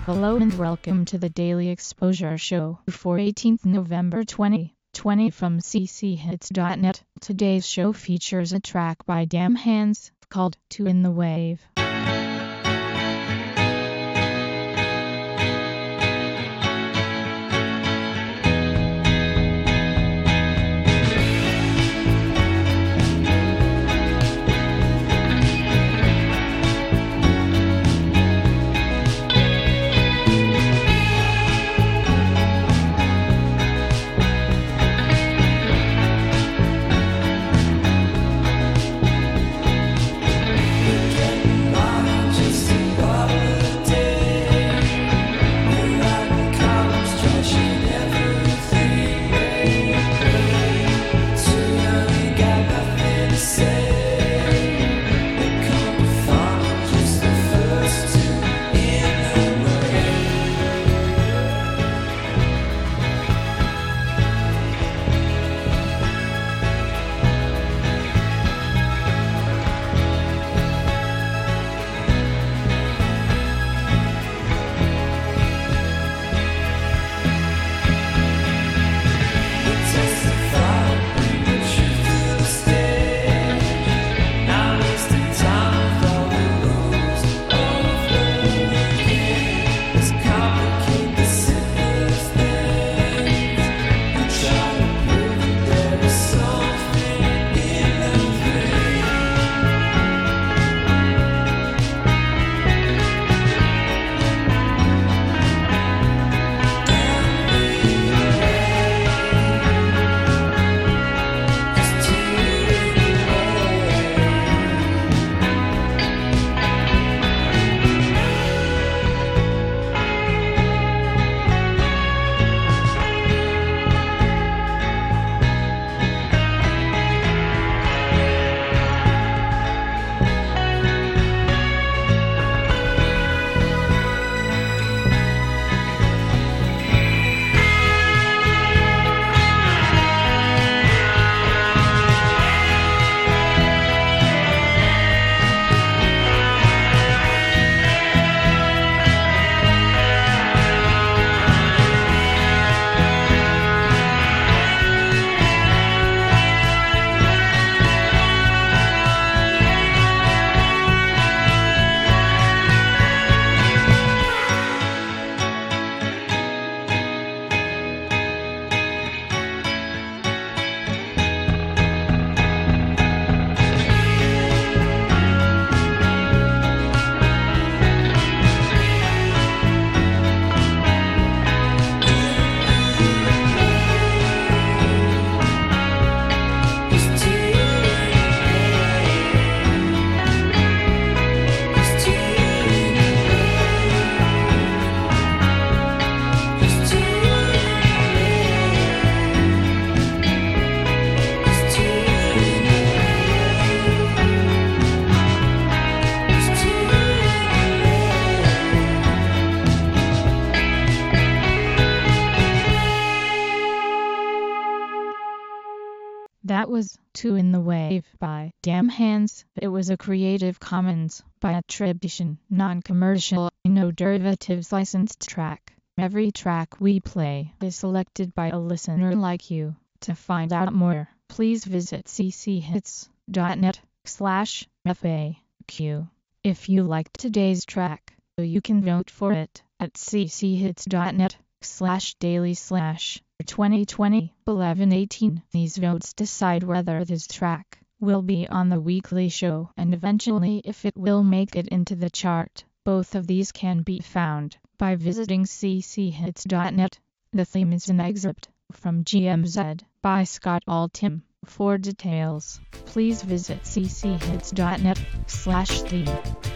Hello and welcome to the Daily Exposure Show for 18th November 2020 from cchits.net. Today's show features a track by Damn Hands called Two in the Wave. That was Two in the Wave by Damn Hands. It was a Creative Commons by attribution, non-commercial, no derivatives licensed track. Every track we play is selected by a listener like you. To find out more, please visit cchits.net/FAQ. If you liked today's track, you can vote for it at cchits.net/daily/2020-1118. These votes decide whether this track will be on the weekly show and eventually if it will make it into the chart. Both of these can be found by visiting cchits.net. The theme is an excerpt from GMZ by Scott Altham. For details, please visit cchits.net/theme.